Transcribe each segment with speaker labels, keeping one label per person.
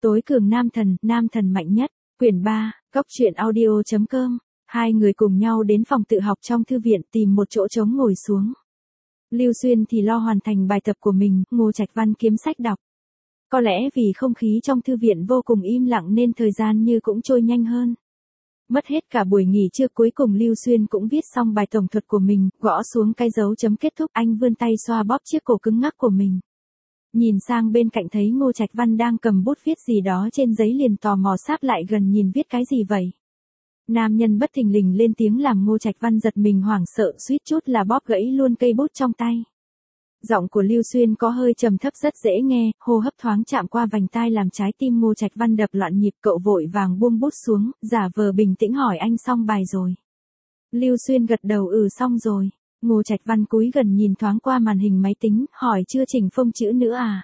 Speaker 1: Tối cường nam thần mạnh nhất, quyển 3, góc truyện audio.com. Hai người cùng nhau đến phòng tự học trong thư viện tìm một chỗ trống ngồi xuống. Lưu Xuyên thì lo hoàn thành bài tập của mình, Ngô Trạch Văn kiếm sách đọc. Có lẽ vì không khí trong thư viện vô cùng im lặng nên thời gian như cũng trôi nhanh hơn. Mất hết cả buổi nghỉ trưa, cuối cùng Lưu Xuyên cũng viết xong bài tổng thuật của mình, gõ xuống cái dấu chấm kết thúc, anh vươn tay xoa bóp chiếc cổ cứng ngắc của mình. Nhìn sang bên cạnh thấy Ngô Trạch Văn đang cầm bút viết gì đó trên giấy liền tò mò sáp lại gần nhìn viết cái gì vậy. Nam nhân bất thình lình lên tiếng làm Ngô Trạch Văn giật mình hoảng sợ, suýt chút là bóp gãy luôn cây bút trong tay. Giọng của Lưu Xuyên có hơi trầm thấp rất dễ nghe, hô hấp thoáng chạm qua vành tai làm trái tim Ngô Trạch Văn đập loạn nhịp, cậu vội vàng buông bút xuống, giả vờ bình tĩnh hỏi anh xong bài rồi. Lưu Xuyên gật đầu xong rồi. Ngô Trạch Văn cúi gần nhìn thoáng qua màn hình máy tính, hỏi chưa chỉnh phông chữ nữa à?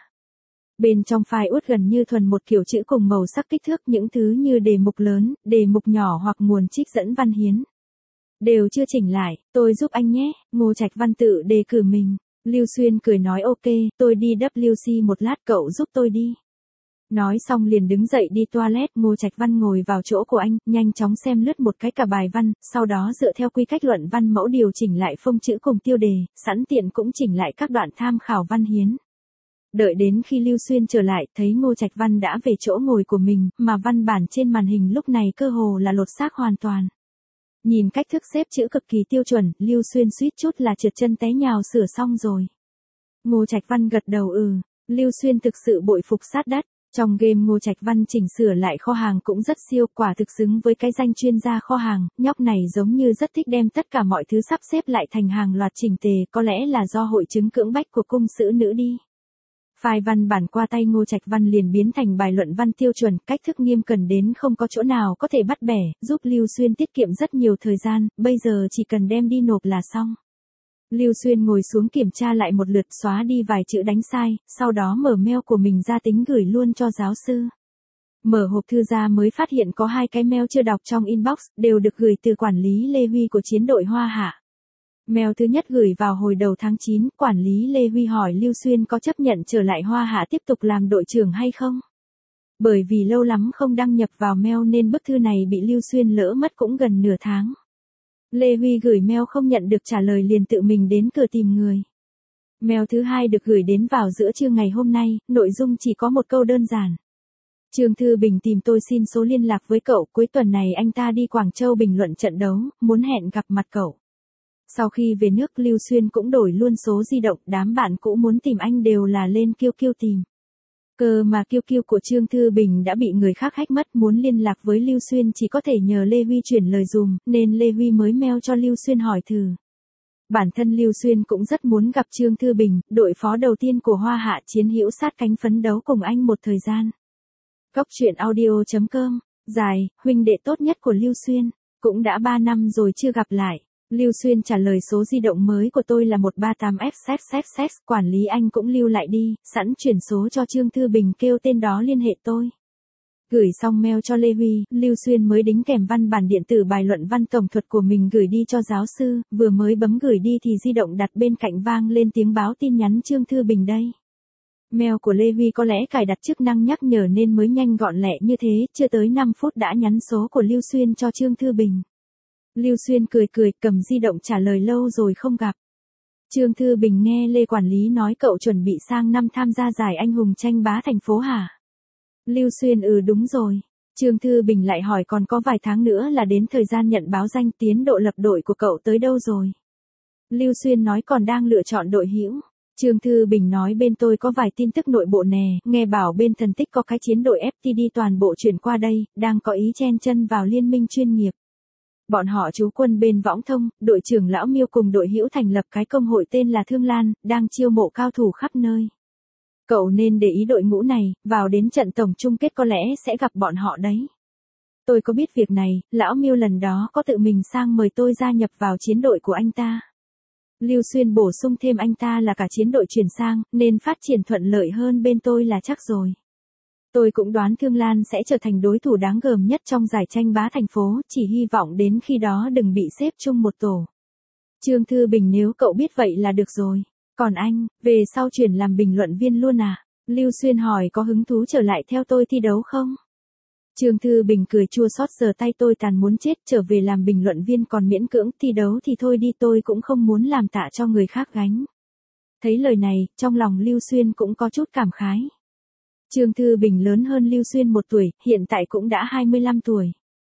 Speaker 1: Bên trong file út gần như thuần một kiểu chữ cùng màu sắc kích thước, những thứ như đề mục lớn, đề mục nhỏ hoặc nguồn trích dẫn văn hiến. Đều chưa chỉnh lại, tôi giúp anh nhé, Ngô Trạch Văn tự đề cử mình. Lưu Xuyên cười nói ok, tôi đi WC một lát, cậu giúp tôi đi. Nói xong liền đứng dậy đi toilet. Ngô Trạch Văn ngồi vào chỗ của anh, nhanh chóng xem lướt một cái cả bài văn, sau đó dựa theo quy cách luận văn mẫu điều chỉnh lại phông chữ cùng tiêu đề, sẵn tiện cũng chỉnh lại các đoạn tham khảo văn hiến. Đợi đến khi Lưu Xuyên trở lại, thấy Ngô Trạch Văn đã về chỗ ngồi của mình, mà văn bản trên màn hình lúc này cơ hồ là lột xác hoàn toàn. Nhìn cách thức xếp chữ cực kỳ tiêu chuẩn, Lưu Xuyên suýt chút là trượt chân té nhào, sửa xong rồi. Ngô Trạch Văn gật đầu Lưu Xuyên thực sự bội phục sát đất. Trong game Ngô Trạch Văn chỉnh sửa lại kho hàng cũng rất siêu, quả thực xứng với cái danh chuyên gia kho hàng, nhóc này giống như rất thích đem tất cả mọi thứ sắp xếp lại thành hàng loạt chỉnh tề, có lẽ là do hội chứng cưỡng bách của cung xử nữ đi. File văn bản qua tay Ngô Trạch Văn liền biến thành bài luận văn tiêu chuẩn, cách thức nghiêm cẩn đến không có chỗ nào có thể bắt bẻ, giúp Lưu Xuyên tiết kiệm rất nhiều thời gian, bây giờ chỉ cần đem đi nộp là xong. Lưu Xuyên ngồi xuống kiểm tra lại một lượt, xóa đi vài chữ đánh sai, sau đó mở mail của mình ra tính gửi luôn cho giáo sư. Mở hộp thư ra mới phát hiện có 2 cái mail chưa đọc trong inbox, đều được gửi từ quản lý Lê Huy của chiến đội Hoa Hạ. Mail thứ nhất gửi vào hồi đầu tháng 9, quản lý Lê Huy hỏi Lưu Xuyên có chấp nhận trở lại Hoa Hạ tiếp tục làm đội trưởng hay không. Bởi vì lâu lắm không đăng nhập vào mail nên bức thư này bị Lưu Xuyên lỡ mất cũng gần nửa tháng. Lê Huy gửi mail không nhận được trả lời liền tự mình đến cửa tìm người. Mail thứ hai được gửi đến vào giữa trưa ngày hôm nay, nội dung chỉ có một câu đơn giản. Trương Thư Bình tìm tôi xin số liên lạc với cậu, cuối tuần này anh ta đi Quảng Châu bình luận trận đấu, muốn hẹn gặp mặt cậu. Sau khi về nước Lưu Xuyên cũng đổi luôn số di động, đám bạn cũ muốn tìm anh đều là lên QQ tìm. Cơ mà QQ của Trương Thư Bình đã bị người khác hack mất, muốn liên lạc với Lưu Xuyên chỉ có thể nhờ Lê Huy chuyển lời dùm, nên Lê Huy mới mail cho Lưu Xuyên hỏi thử. Bản thân Lưu Xuyên cũng rất muốn gặp Trương Thư Bình, đội phó đầu tiên của Hoa Hạ, chiến hữu sát cánh phấn đấu cùng anh một thời gian. Góc truyện audio.com, dài, huynh đệ tốt nhất của Lưu Xuyên, cũng đã 3 năm rồi chưa gặp lại. Lưu Xuyên trả lời số di động mới của tôi là 138XXXX, quản lý anh cũng lưu lại đi, sẵn chuyển số cho Trương Thư Bình kêu tên đó liên hệ tôi. Gửi xong mail cho Lê Huy, Lưu Xuyên mới đính kèm văn bản điện tử bài luận văn tổng thuật của mình gửi đi cho giáo sư, vừa mới bấm gửi đi thì di động đặt bên cạnh vang lên tiếng báo tin nhắn Trương Thư Bình đây. Mail của Lê Huy có lẽ cài đặt chức năng nhắc nhở nên mới nhanh gọn lẹ như thế, chưa tới 5 phút đã nhắn số của Lưu Xuyên cho Trương Thư Bình. Lưu Xuyên cười cầm di động trả lời lâu rồi không gặp. Trương Thư Bình nghe Lê quản lý nói cậu chuẩn bị sang năm tham gia giải anh hùng tranh bá thành phố hả? Lưu Xuyên đúng rồi. Trương Thư Bình lại hỏi còn có vài tháng nữa là đến thời gian nhận báo danh, tiến độ lập đội của cậu tới đâu rồi? Lưu Xuyên nói còn đang lựa chọn đội hữu. Trương Thư Bình nói bên tôi có vài tin tức nội bộ nè, nghe bảo bên Thần Tích có cái chiến đội FTD toàn bộ chuyển qua đây, đang có ý chen chân vào liên minh chuyên nghiệp. Bọn họ trú quân bên Võng Thông, đội trưởng Lão Miêu cùng đội hữu thành lập cái công hội tên là Thương Lan, đang chiêu mộ cao thủ khắp nơi. Cậu nên để ý đội ngũ này, vào đến trận tổng chung kết có lẽ sẽ gặp bọn họ đấy. Tôi có biết việc này, Lão Miêu lần đó có tự mình sang mời tôi gia nhập vào chiến đội của anh ta. Lưu Xuyên bổ sung thêm anh ta là cả chiến đội chuyển sang, nên phát triển thuận lợi hơn bên tôi là chắc rồi. Tôi cũng đoán Thương Lan sẽ trở thành đối thủ đáng gờm nhất trong giải tranh bá thành phố, chỉ hy vọng đến khi đó đừng bị xếp chung một tổ. Trương Thư Bình nếu cậu biết vậy là được rồi. Còn anh, về sau chuyển làm bình luận viên luôn à? Lưu Xuyên hỏi có hứng thú trở lại theo tôi thi đấu không? Trương Thư Bình cười chua xót, giờ tay tôi tàn muốn chết, trở về làm bình luận viên còn miễn cưỡng, thi đấu thì thôi đi, tôi cũng không muốn làm tạ cho người khác gánh. Thấy lời này, trong lòng Lưu Xuyên cũng có chút cảm khái. Trương Thư Bình lớn hơn Lưu Xuyên 1 tuổi, hiện tại cũng đã 25 tuổi.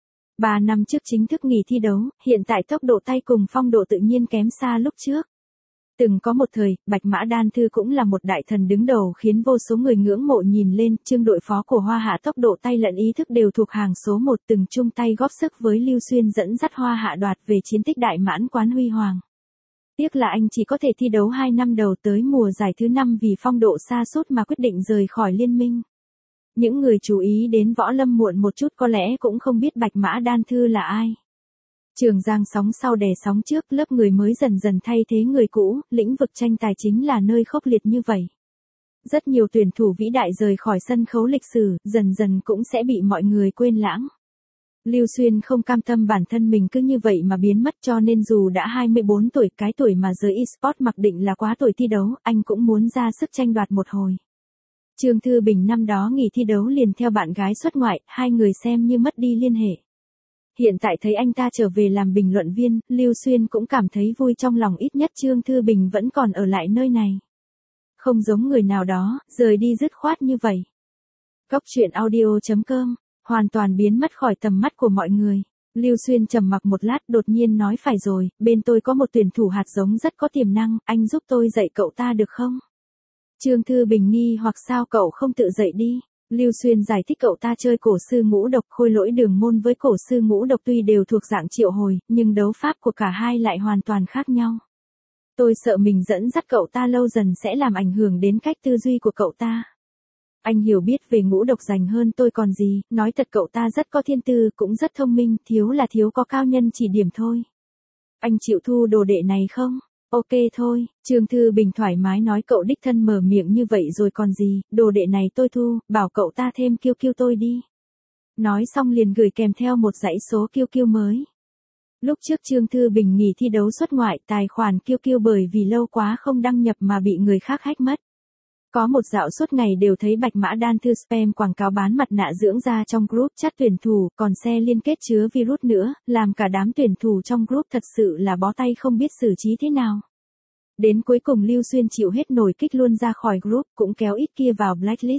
Speaker 1: 3 năm trước chính thức nghỉ thi đấu, hiện tại tốc độ tay cùng phong độ tự nhiên kém xa lúc trước. Từng có một thời, Bạch Mã Đan Thư cũng là một đại thần đứng đầu khiến vô số người ngưỡng mộ nhìn lên, Trương đội phó của Hoa Hạ tốc độ tay lẫn ý thức đều thuộc hàng số 1, từng chung tay góp sức với Lưu Xuyên dẫn dắt Hoa Hạ đoạt về chiến tích đại mãn quán huy hoàng. Tiếc là anh chỉ có thể thi đấu 2 năm đầu, tới mùa giải thứ 5 vì phong độ sa sút mà quyết định rời khỏi liên minh. Những người chú ý đến võ lâm muộn một chút có lẽ cũng không biết Bạch Mã Đan Thư là ai. Trường giang sóng sau đè sóng trước, lớp người mới dần dần thay thế người cũ, lĩnh vực tranh tài chính là nơi khốc liệt như vậy. Rất nhiều tuyển thủ vĩ đại rời khỏi sân khấu lịch sử, dần dần cũng sẽ bị mọi người quên lãng. Lưu Xuyên không cam tâm bản thân mình cứ như vậy mà biến mất, cho nên dù đã 24 tuổi, cái tuổi mà giới eSports mặc định là quá tuổi thi đấu, anh cũng muốn ra sức tranh đoạt một hồi. Trương Thư Bình năm đó nghỉ thi đấu liền theo bạn gái xuất ngoại, hai người xem như mất đi liên hệ. Hiện tại thấy anh ta trở về làm bình luận viên, Lưu Xuyên cũng cảm thấy vui, trong lòng ít nhất Trương Thư Bình vẫn còn ở lại nơi này. Không giống người nào đó, rời đi dứt khoát như vậy. Góc truyện audio.com, hoàn toàn biến mất khỏi tầm mắt của mọi người. Lưu Xuyên trầm mặc một lát, đột nhiên nói phải rồi, bên tôi có một tuyển thủ hạt giống rất có tiềm năng, anh giúp tôi dạy cậu ta được không? Trương Thư Bình nghi hoặc sao cậu không tự dạy đi? Lưu Xuyên giải thích cậu ta chơi cổ sư ngũ độc, khôi lỗi đường môn với cổ sư ngũ độc tuy đều thuộc dạng triệu hồi, nhưng đấu pháp của cả hai lại hoàn toàn khác nhau. Tôi sợ mình dẫn dắt cậu ta lâu dần sẽ làm ảnh hưởng đến cách tư duy của cậu ta. Anh hiểu biết về ngũ độc dành hơn tôi còn gì, nói thật cậu ta rất có thiên tư, cũng rất thông minh, thiếu là thiếu có cao nhân chỉ điểm thôi. Anh chịu thu đồ đệ này không? Ok thôi, Trương Thư Bình thoải mái nói, cậu đích thân mở miệng như vậy rồi còn gì, đồ đệ này tôi thu, bảo cậu ta thêm kiêu tôi đi. Nói xong liền gửi kèm theo một dãy số kiêu mới. Lúc trước Trương Thư Bình nghỉ thi đấu xuất ngoại, tài khoản kiêu bởi vì lâu quá không đăng nhập mà bị người khác hack mất. Có một dạo suốt ngày đều thấy Bạch Mã Đan Thư spam quảng cáo bán mặt nạ dưỡng da trong group chat tuyển thủ, còn xe liên kết chứa virus nữa, làm cả đám tuyển thủ trong group thật sự là bó tay không biết xử trí thế nào. Đến cuối cùng Lưu Xuyên chịu hết nổi, kích luôn ra khỏi group, cũng kéo ít kia vào blacklist.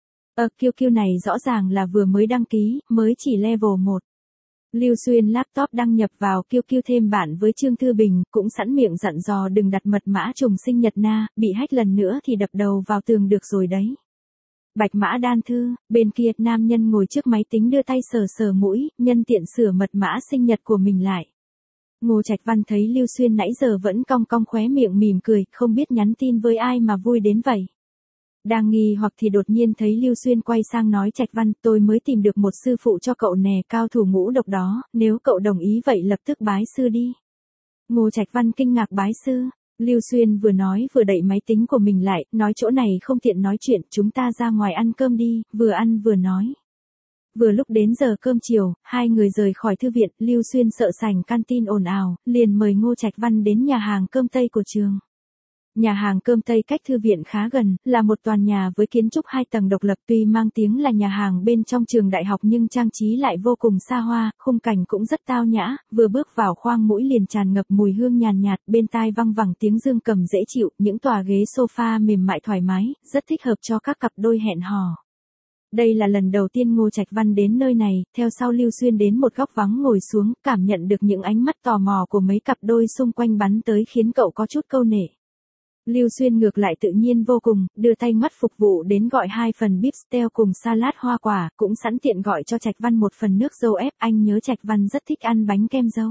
Speaker 1: Kiêu này rõ ràng là vừa mới đăng ký, mới chỉ level 1. Lưu Xuyên laptop đăng nhập vào kiêu thêm bạn với Trương Thư Bình, cũng sẵn miệng dặn dò đừng đặt mật mã trùng sinh nhật na, bị hack lần nữa thì đập đầu vào tường được rồi đấy. Bạch Mã Đan Thư, bên kia nam nhân ngồi trước máy tính đưa tay sờ mũi, nhân tiện sửa mật mã sinh nhật của mình lại. Ngô Trạch Văn thấy Lưu Xuyên nãy giờ vẫn cong khóe miệng mỉm cười, không biết nhắn tin với ai mà vui đến vậy. Đang nghi hoặc thì đột nhiên thấy Lưu Xuyên quay sang nói, Trạch Văn, tôi mới tìm được một sư phụ cho cậu nè, cao thủ ngũ độc đó, nếu cậu đồng ý vậy lập tức bái sư đi. Ngô Trạch Văn kinh ngạc, bái sư? Lưu Xuyên vừa nói vừa đậy máy tính của mình lại, nói chỗ này không tiện nói chuyện, chúng ta ra ngoài ăn cơm đi, vừa ăn vừa nói. Vừa lúc đến giờ cơm chiều, hai người rời khỏi thư viện, Lưu Xuyên sợ sảnh canteen ồn ào, liền mời Ngô Trạch Văn đến nhà hàng cơm Tây của trường. Nhà hàng cơm Tây cách thư viện khá gần, là một tòa nhà với kiến trúc 2 tầng độc lập, tuy mang tiếng là nhà hàng bên trong trường đại học nhưng trang trí lại vô cùng xa hoa, khung cảnh cũng rất tao nhã, vừa bước vào khoang mũi liền tràn ngập mùi hương nhàn nhạt, bên tai văng vẳng tiếng dương cầm dễ chịu, những tòa ghế sofa mềm mại thoải mái, rất thích hợp cho các cặp đôi hẹn hò. Đây là lần đầu tiên Ngô Trạch Văn đến nơi này, theo sau Lưu Xuyên đến một góc vắng ngồi xuống, cảm nhận được những ánh mắt tò mò của mấy cặp đôi xung quanh bắn tới khiến cậu có chút câu nể. Lưu Xuyên ngược lại tự nhiên vô cùng, đưa tay mắt phục vụ đến gọi 2 phần beef steak cùng salad hoa quả, cũng sẵn tiện gọi cho Trạch Văn một phần nước dâu ép, anh nhớ Trạch Văn rất thích ăn bánh kem dâu.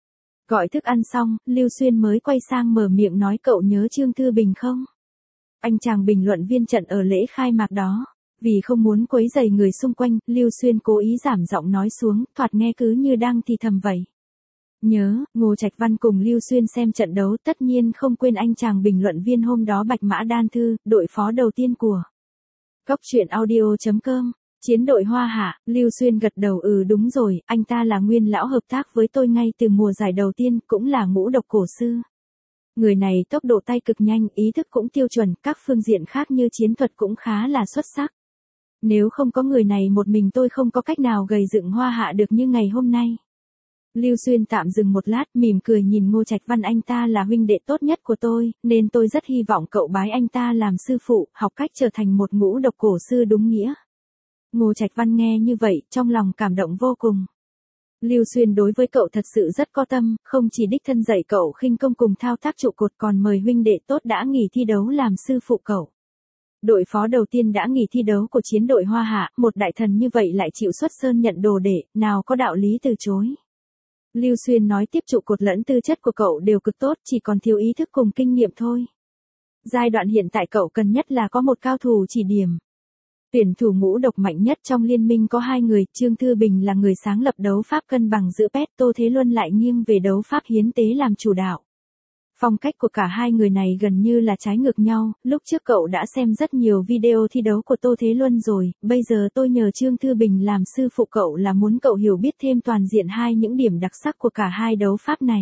Speaker 1: Gọi thức ăn xong, Lưu Xuyên mới quay sang mở miệng nói, cậu nhớ Trương Thư Bình không? Anh chàng bình luận viên trận ở lễ khai mạc đó. Vì không muốn quấy rầy người xung quanh, Lưu Xuyên cố ý giảm giọng nói xuống, thoạt nghe cứ như đang thì thầm vậy. Nhớ, Ngô Trạch Văn cùng Lưu Xuyên xem trận đấu, tất nhiên không quên anh chàng bình luận viên hôm đó Bạch Mã Đan Thư, đội phó đầu tiên của Góc truyện audio.com. Chiến đội Hoa Hạ. Lưu Xuyên gật đầu, đúng rồi, anh ta là nguyên lão hợp tác với tôi ngay từ mùa giải đầu tiên, cũng là ngũ độc cổ sư. Người này tốc độ tay cực nhanh, ý thức cũng tiêu chuẩn, các phương diện khác như chiến thuật cũng khá là xuất sắc. Nếu không có người này một mình tôi không có cách nào gầy dựng Hoa Hạ được như ngày hôm nay. Lưu Xuyên tạm dừng một lát, mỉm cười nhìn Ngô Trạch Văn, anh ta là huynh đệ tốt nhất của tôi, nên tôi rất hy vọng cậu bái anh ta làm sư phụ, học cách trở thành một ngũ độc cổ sư đúng nghĩa. Ngô Trạch Văn nghe như vậy, trong lòng cảm động vô cùng. Lưu Xuyên đối với cậu thật sự rất có tâm, không chỉ đích thân dạy cậu khinh công cùng thao tác trụ cột còn mời huynh đệ tốt đã nghỉ thi đấu làm sư phụ cậu. Đội phó đầu tiên đã nghỉ thi đấu của chiến đội Hoa Hạ, một đại thần như vậy lại chịu xuất sơn nhận đồ đệ, nào có đạo lý từ chối. Lưu Xuyên nói tiếp, trụ cột lẫn tư chất của cậu đều cực tốt, chỉ còn thiếu ý thức cùng kinh nghiệm thôi. Giai đoạn hiện tại cậu cần nhất là có một cao thủ chỉ điểm. Tuyển thủ ngũ độc mạnh nhất trong liên minh có 2 người, Trương Thư Bình là người sáng lập đấu pháp cân bằng giữa pet, Tô Thế Luân lại nghiêng về đấu pháp hiến tế làm chủ đạo. Phong cách của cả 2 người này gần như là trái ngược nhau, lúc trước cậu đã xem rất nhiều video thi đấu của Tô Thế Luân rồi, bây giờ tôi nhờ Trương Thư Bình làm sư phụ cậu là muốn cậu hiểu biết thêm toàn diện những điểm đặc sắc của cả 2 đấu pháp này.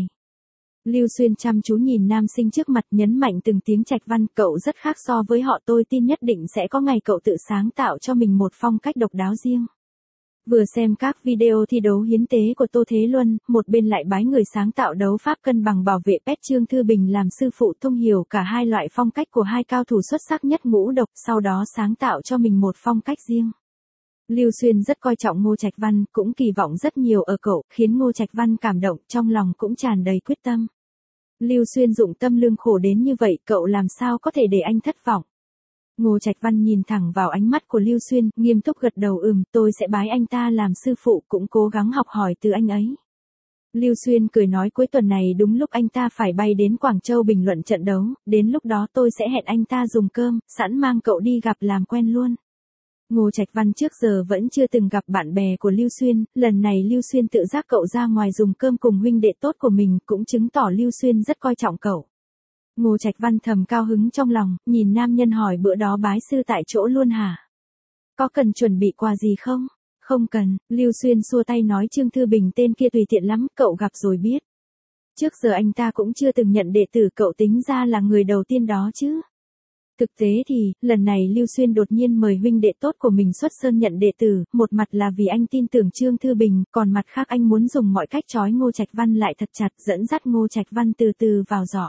Speaker 1: Lưu Xuyên chăm chú nhìn nam sinh trước mặt, nhấn mạnh từng tiếng, Trạch Văn, cậu rất khác so với họ, tôi tin nhất định sẽ có ngày cậu tự sáng tạo cho mình một phong cách độc đáo riêng. Vừa xem các video thi đấu hiến tế của Tô Thế Luân, một bên lại bái người sáng tạo đấu pháp cân bằng bảo vệ pet Trương Thư Bình làm sư phụ, thông hiểu cả 2 loại phong cách của 2 cao thủ xuất sắc nhất ngũ độc, sau đó sáng tạo cho mình một phong cách riêng. Lưu Xuyên rất coi trọng Ngô Trạch Văn, cũng kỳ vọng rất nhiều ở cậu, khiến Ngô Trạch Văn cảm động, trong lòng cũng tràn đầy quyết tâm. Lưu Xuyên dụng tâm lương khổ đến như vậy, cậu làm sao có thể để anh thất vọng. Ngô Trạch Văn nhìn thẳng vào ánh mắt của Lưu Xuyên, nghiêm túc gật đầu, tôi sẽ bái anh ta làm sư phụ, cũng cố gắng học hỏi từ anh ấy. Lưu Xuyên cười nói, cuối tuần này đúng lúc anh ta phải bay đến Quảng Châu bình luận trận đấu, đến lúc đó tôi sẽ hẹn anh ta dùng cơm, sẵn mang cậu đi gặp làm quen luôn. Ngô Trạch Văn trước giờ vẫn chưa từng gặp bạn bè của Lưu Xuyên, lần này Lưu Xuyên tự giác cậu ra ngoài dùng cơm cùng huynh đệ tốt của mình, cũng chứng tỏ Lưu Xuyên rất coi trọng cậu. Ngô Trạch Văn thầm cao hứng trong lòng, nhìn nam nhân hỏi, bữa đó bái sư tại chỗ luôn hả? Có cần chuẩn bị quà gì không? Không cần, Lưu Xuyên xua tay nói, Trương Thư Bình tên kia tùy tiện lắm, cậu gặp rồi biết. Trước giờ anh ta cũng chưa từng nhận đệ tử, cậu tính ra là người đầu tiên đó chứ. Thực tế thì, lần này Lưu Xuyên đột nhiên mời huynh đệ tốt của mình xuất sơn nhận đệ tử, một mặt là vì anh tin tưởng Trương Thư Bình, còn mặt khác anh muốn dùng mọi cách trói Ngô Trạch Văn lại thật chặt, dẫn dắt Ngô Trạch Văn từ từ vào giỏ.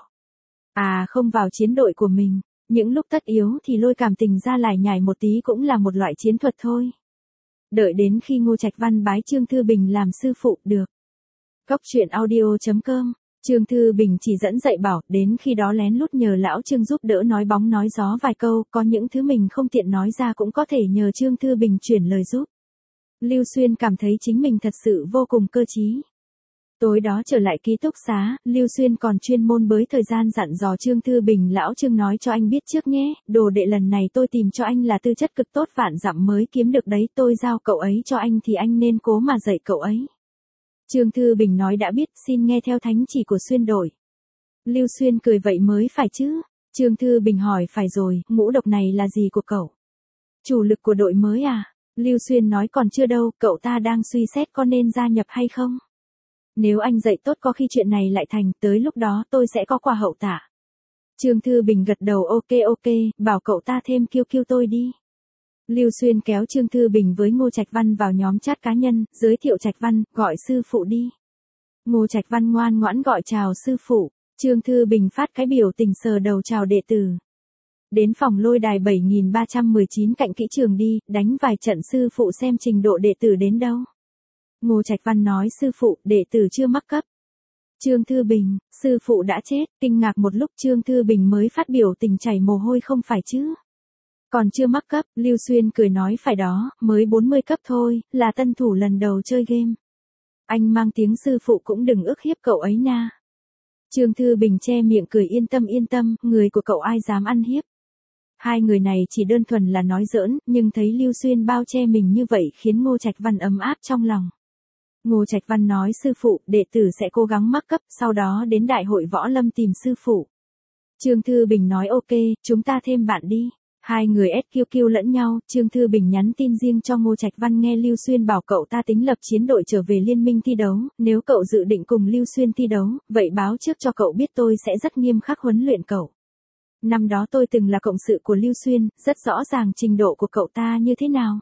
Speaker 1: Không vào chiến đội của mình, những lúc tất yếu thì lôi cảm tình ra lải nhải một tí cũng là một loại chiến thuật thôi. Đợi đến khi Ngô Trạch Văn bái Trương Thư Bình làm sư phụ, được. Cóc truyện audio.com, Trương Thư Bình chỉ dẫn dạy bảo, đến khi đó lén lút nhờ lão Trương giúp đỡ nói bóng nói gió vài câu, có những thứ mình không tiện nói ra cũng có thể nhờ Trương Thư Bình chuyển lời giúp. Lưu Xuyên cảm thấy chính mình thật sự vô cùng cơ trí. Tối đó trở lại ký túc xá, Lưu Xuyên còn chuyên môn bới thời gian dặn dò Trương Thư Bình, lão Trương nói cho anh biết trước nhé, đồ đệ lần này tôi tìm cho anh là tư chất cực tốt, vạn dặm mới kiếm được đấy, tôi giao cậu ấy cho anh thì anh nên cố mà dạy cậu ấy. Trương Thư Bình nói đã biết, xin nghe theo thánh chỉ của Xuyên đội. Lưu Xuyên cười, vậy mới phải chứ. Trương Thư Bình hỏi, phải rồi, ngũ độc này là gì của cậu? Chủ lực của đội mới à? Lưu Xuyên nói, còn chưa đâu, cậu ta đang suy xét có nên gia nhập hay không. Nếu anh dạy tốt có khi chuyện này lại thành, tới lúc đó tôi sẽ có quà hậu tạ. Trương Thư Bình gật đầu, ok, bảo cậu ta thêm QQ tôi đi. Lưu Xuyên kéo Trương Thư Bình với Ngô Trạch Văn vào nhóm chat cá nhân, giới thiệu Trạch Văn, gọi sư phụ đi. Ngô Trạch Văn ngoan ngoãn gọi chào sư phụ, Trương Thư Bình phát cái biểu tình sờ đầu chào đệ tử. Đến phòng lôi đài 7319 cạnh kỹ trường đi, đánh vài trận sư phụ xem trình độ đệ tử đến đâu. Ngô Trạch Văn nói, sư phụ, đệ tử chưa mắc cấp. Trương Thư Bình, sư phụ đã chết, kinh ngạc một lúc Trương Thư Bình mới phát biểu tình chảy mồ hôi, không phải chứ. Còn chưa mắc cấp, Lưu Xuyên cười nói, phải đó, mới 40 cấp thôi, là tân thủ lần đầu chơi game. Anh mang tiếng sư phụ cũng đừng ức hiếp cậu ấy na. Trương Thư Bình che miệng cười, yên tâm, người của cậu ai dám ăn hiếp. Hai người này chỉ đơn thuần là nói giỡn, nhưng thấy Lưu Xuyên bao che mình như vậy khiến Ngô Trạch Văn ấm áp trong lòng. Ngô Trạch Văn nói, sư phụ, đệ tử sẽ cố gắng mắc cấp, sau đó đến đại hội võ lâm tìm sư phụ. Trương Thư Bình nói, ok, chúng ta thêm bạn đi. Hai người SQQ lẫn nhau, Trương Thư Bình nhắn tin riêng cho Ngô Trạch Văn nghe Lưu Xuyên bảo cậu ta tính lập chiến đội trở về liên minh thi đấu, nếu cậu dự định cùng Lưu Xuyên thi đấu, vậy báo trước cho cậu biết tôi sẽ rất nghiêm khắc huấn luyện cậu. Năm đó tôi từng là cộng sự của Lưu Xuyên, rất rõ ràng trình độ của cậu ta như thế nào.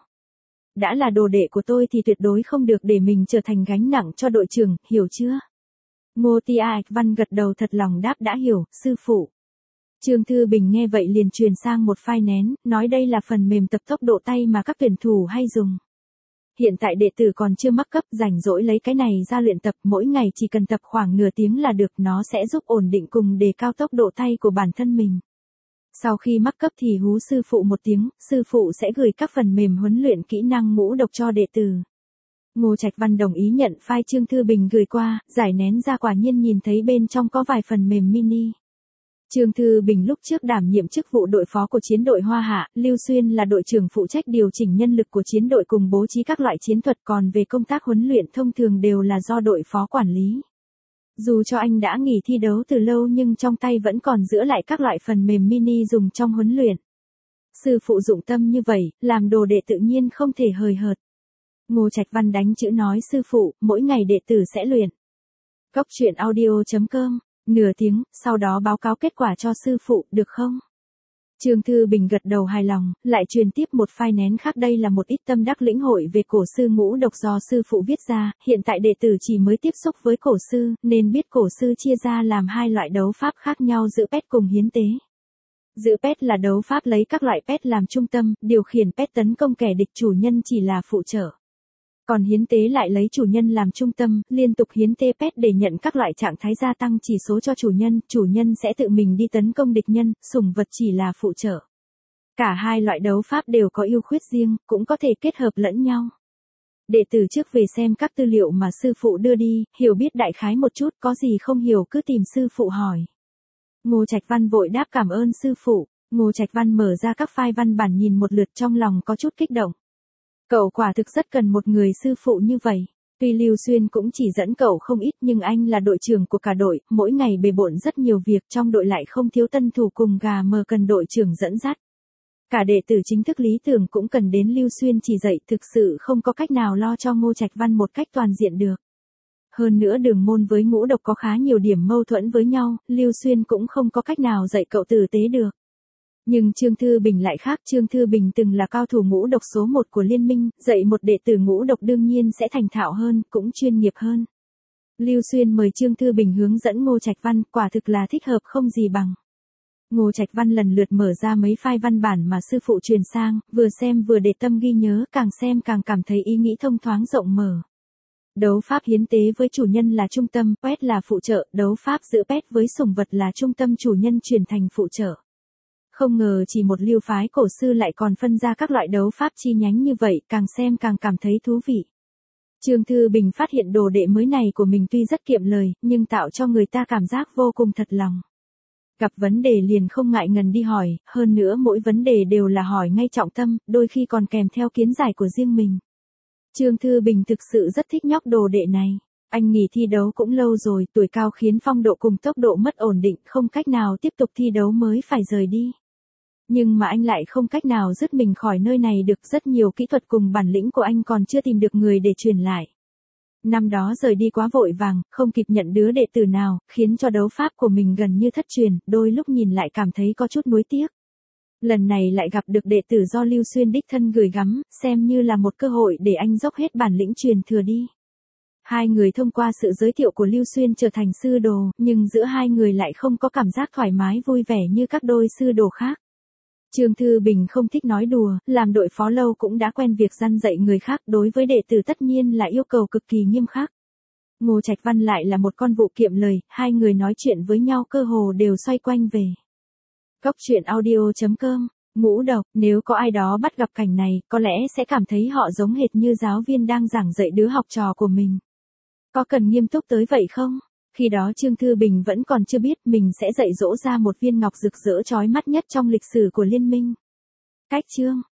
Speaker 1: Đã là đồ đệ của tôi thì tuyệt đối không được để mình trở thành gánh nặng cho đội trưởng, hiểu chưa? Ngô Tia Văn gật đầu thật lòng đáp đã hiểu, sư phụ. Trương Thư Bình nghe vậy liền truyền sang một file nén, nói đây là phần mềm tập tốc độ tay mà các tuyển thủ hay dùng. Hiện tại đệ tử còn chưa mắc cấp, rảnh rỗi lấy cái này ra luyện tập, mỗi ngày chỉ cần tập khoảng nửa tiếng là được, nó sẽ giúp ổn định cùng đề cao tốc độ tay của bản thân mình. Sau khi mắc cấp thì hú sư phụ một tiếng, sư phụ sẽ gửi các phần mềm huấn luyện kỹ năng ngũ độc cho đệ tử. Ngô Trạch Văn đồng ý nhận file Trương Thư Bình gửi qua, giải nén ra quả nhiên nhìn thấy bên trong có vài phần mềm mini. Trương Thư Bình lúc trước đảm nhiệm chức vụ đội phó của chiến đội Hoa Hạ, Lưu Xuyên là đội trưởng phụ trách điều chỉnh nhân lực của chiến đội cùng bố trí các loại chiến thuật, còn về công tác huấn luyện thông thường đều là do đội phó quản lý. Dù cho anh đã nghỉ thi đấu từ lâu nhưng trong tay vẫn còn giữ lại các loại phần mềm mini dùng trong huấn luyện. Sư phụ dụng tâm như vậy, làm đồ đệ tự nhiên không thể hời hợt. Ngô Trạch Văn đánh chữ nói sư phụ, mỗi ngày đệ tử sẽ luyện. Cốc truyện audio.com, nửa tiếng, sau đó báo cáo kết quả cho sư phụ, được không? Trương Thư Bình gật đầu hài lòng, lại truyền tiếp một file nén khác, đây là một ít tâm đắc lĩnh hội về cổ sư ngũ độc do sư phụ viết ra, hiện tại đệ tử chỉ mới tiếp xúc với cổ sư, nên biết cổ sư chia ra làm hai loại đấu pháp khác nhau giữa pet cùng hiến tế. Giữa pet là đấu pháp lấy các loại pet làm trung tâm, điều khiển pet tấn công kẻ địch, chủ nhân chỉ là phụ trợ. Còn hiến tế lại lấy chủ nhân làm trung tâm, liên tục hiến tế pet để nhận các loại trạng thái gia tăng chỉ số cho chủ nhân sẽ tự mình đi tấn công địch nhân, sủng vật chỉ là phụ trợ. Cả hai loại đấu pháp đều có ưu khuyết riêng, cũng có thể kết hợp lẫn nhau. Đệ tử trước về xem các tư liệu mà sư phụ đưa đi, hiểu biết đại khái một chút, có gì không hiểu cứ tìm sư phụ hỏi. Ngô Trạch Văn vội đáp cảm ơn sư phụ. Ngô Trạch Văn mở ra các file văn bản nhìn một lượt, trong lòng có chút kích động. Cậu quả thực rất cần một người sư phụ như vậy. Tuy Lưu Xuyên cũng chỉ dẫn cậu không ít nhưng anh là đội trưởng của cả đội, mỗi ngày bề bộn rất nhiều việc, trong đội lại không thiếu tân thủ cùng gà mờ cần đội trưởng dẫn dắt. Cả đệ tử chính thức lý tưởng cũng cần đến Lưu Xuyên chỉ dạy, thực sự không có cách nào lo cho Ngô Trạch Văn một cách toàn diện được. Hơn nữa đường môn với ngũ độc có khá nhiều điểm mâu thuẫn với nhau, Lưu Xuyên cũng không có cách nào dạy cậu tử tế được. Nhưng Trương Thư Bình lại khác, Trương Thư Bình từng là cao thủ ngũ độc số 1 của liên minh, dạy một đệ tử ngũ độc đương nhiên sẽ thành thạo hơn, cũng chuyên nghiệp hơn. Lưu Xuyên mời Trương Thư Bình hướng dẫn Ngô Trạch Văn, quả thực là thích hợp không gì bằng. Ngô Trạch Văn lần lượt mở ra mấy file văn bản mà sư phụ truyền sang, vừa xem vừa để tâm ghi nhớ, càng xem càng cảm thấy ý nghĩ thông thoáng rộng mở. Đấu pháp hiến tế với chủ nhân là trung tâm, pet là phụ trợ, đấu pháp giữa pet với sủng vật là trung tâm, chủ nhân chuyển thành phụ trợ. Không ngờ chỉ một lưu phái cổ sư lại còn phân ra các loại đấu pháp chi nhánh như vậy, càng xem càng cảm thấy thú vị. Trương Thư Bình phát hiện đồ đệ mới này của mình tuy rất kiệm lời, nhưng tạo cho người ta cảm giác vô cùng thật lòng. Gặp vấn đề liền không ngại ngần đi hỏi, hơn nữa mỗi vấn đề đều là hỏi ngay trọng tâm, đôi khi còn kèm theo kiến giải của riêng mình. Trương Thư Bình thực sự rất thích nhóc đồ đệ này. Anh nghỉ thi đấu cũng lâu rồi, tuổi cao khiến phong độ cùng tốc độ mất ổn định, không cách nào tiếp tục thi đấu mới phải rời đi. Nhưng mà anh lại không cách nào dứt mình khỏi nơi này được, rất nhiều kỹ thuật cùng bản lĩnh của anh còn chưa tìm được người để truyền lại. Năm đó rời đi quá vội vàng, không kịp nhận đứa đệ tử nào, khiến cho đấu pháp của mình gần như thất truyền, đôi lúc nhìn lại cảm thấy có chút nuối tiếc. Lần này lại gặp được đệ tử do Lưu Xuyên đích thân gửi gắm, xem như là một cơ hội để anh dốc hết bản lĩnh truyền thừa đi. Hai người thông qua sự giới thiệu của Lưu Xuyên trở thành sư đồ, nhưng giữa hai người lại không có cảm giác thoải mái vui vẻ như các đôi sư đồ khác. Trương Thư Bình không thích nói đùa, làm đội phó lâu cũng đã quen việc răn dạy người khác, đối với đệ tử tất nhiên là yêu cầu cực kỳ nghiêm khắc. Ngô Trạch Văn lại là một con vụ kiệm lời, hai người nói chuyện với nhau cơ hồ đều xoay quanh về. Cốc truyện audio.com, ngũ độc, nếu có ai đó bắt gặp cảnh này, có lẽ sẽ cảm thấy họ giống hệt như giáo viên đang giảng dạy đứa học trò của mình. Có cần nghiêm túc tới vậy không? Khi đó Trương Thư Bình vẫn còn chưa biết mình sẽ dạy dỗ ra một viên ngọc rực rỡ chói mắt nhất trong lịch sử của liên minh. Cách chương